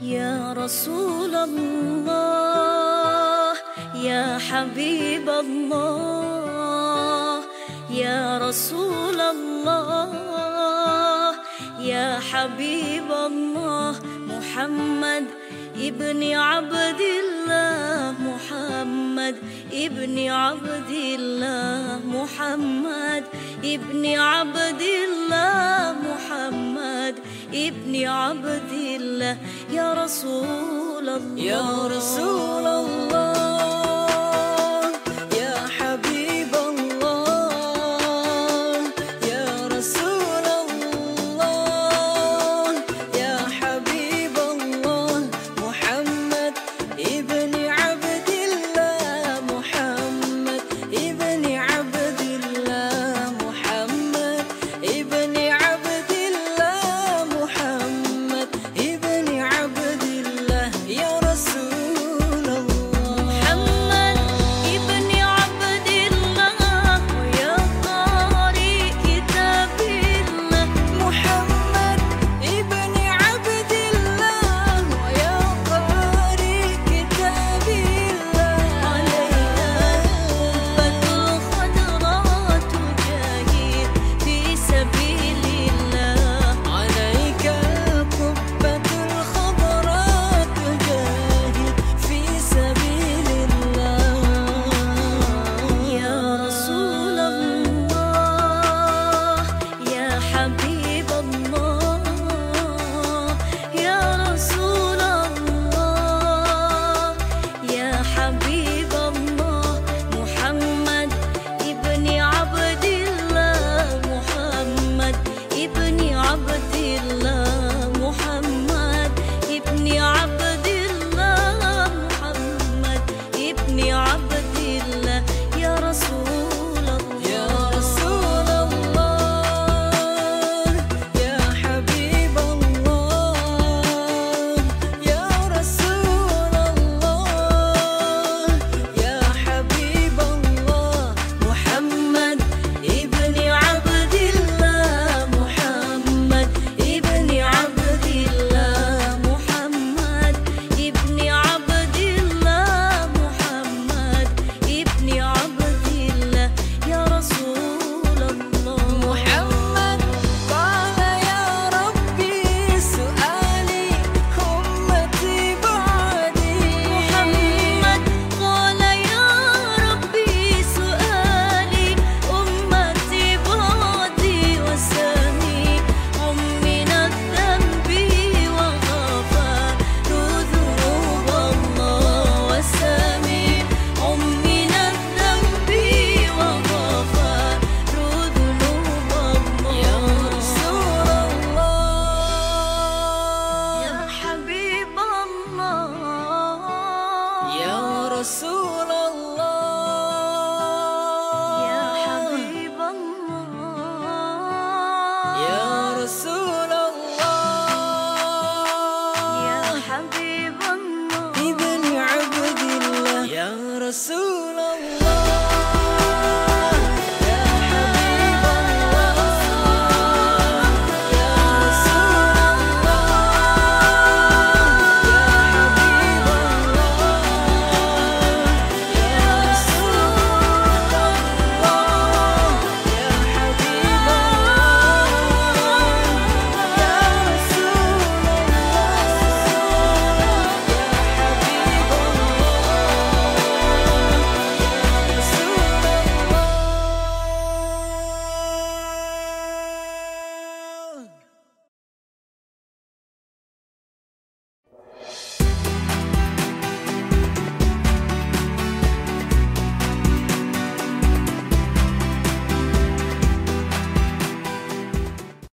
يا رسول الله يا حبيب الله يا رسول الله يا حبيب الله محمد ابن عبد الله محمد ابن عبد الله محمد ابن عبد الله محمد ابن عبد الله يا رسول الله يا رسول الله يا حبيب الله يا رسول الله يا حبيب الله محمد ابن عبد الله محمد ابن عبد الله محمد ابن عبد الله محمد ابن عبد الله يا رسول الله محمد ابن عبد الله ويا قارئ كتاب الله محمد ابن عبد الله ويا قارئ كتاب الله علينا الخضراء تجاهد في سبيل الله عليك القبة الخضراء تجاهد في سبيل الله يا رسول الله يا حبيب الله يا رسول الله يا حبيب الله محمد ابن عبد الله محمد ابن عبد الله محمد ابن عبد الله محمد ابن عبد الله يا رسول يا الله رسول الله يا حبيب الله يا رسول الله يا حبيب الله محمد ابن عبد الله محمد ابن عبد الله محمد ابن عبد الله محمد ابن عبد الله يا رسول الله محمد قال يا ربي سؤالي أمتي بعدي محمد قال يا ربي سؤالي أمتي بعدي وسامي من الذنب وغفر ذنوب الله وسامي من الذنب وغفر ذنوب الله يا رسول الله يا حبيب الله يا رسول الله يا حبيب الله يا رسول الله يا حبيب الله ابن عبد الله يا رسول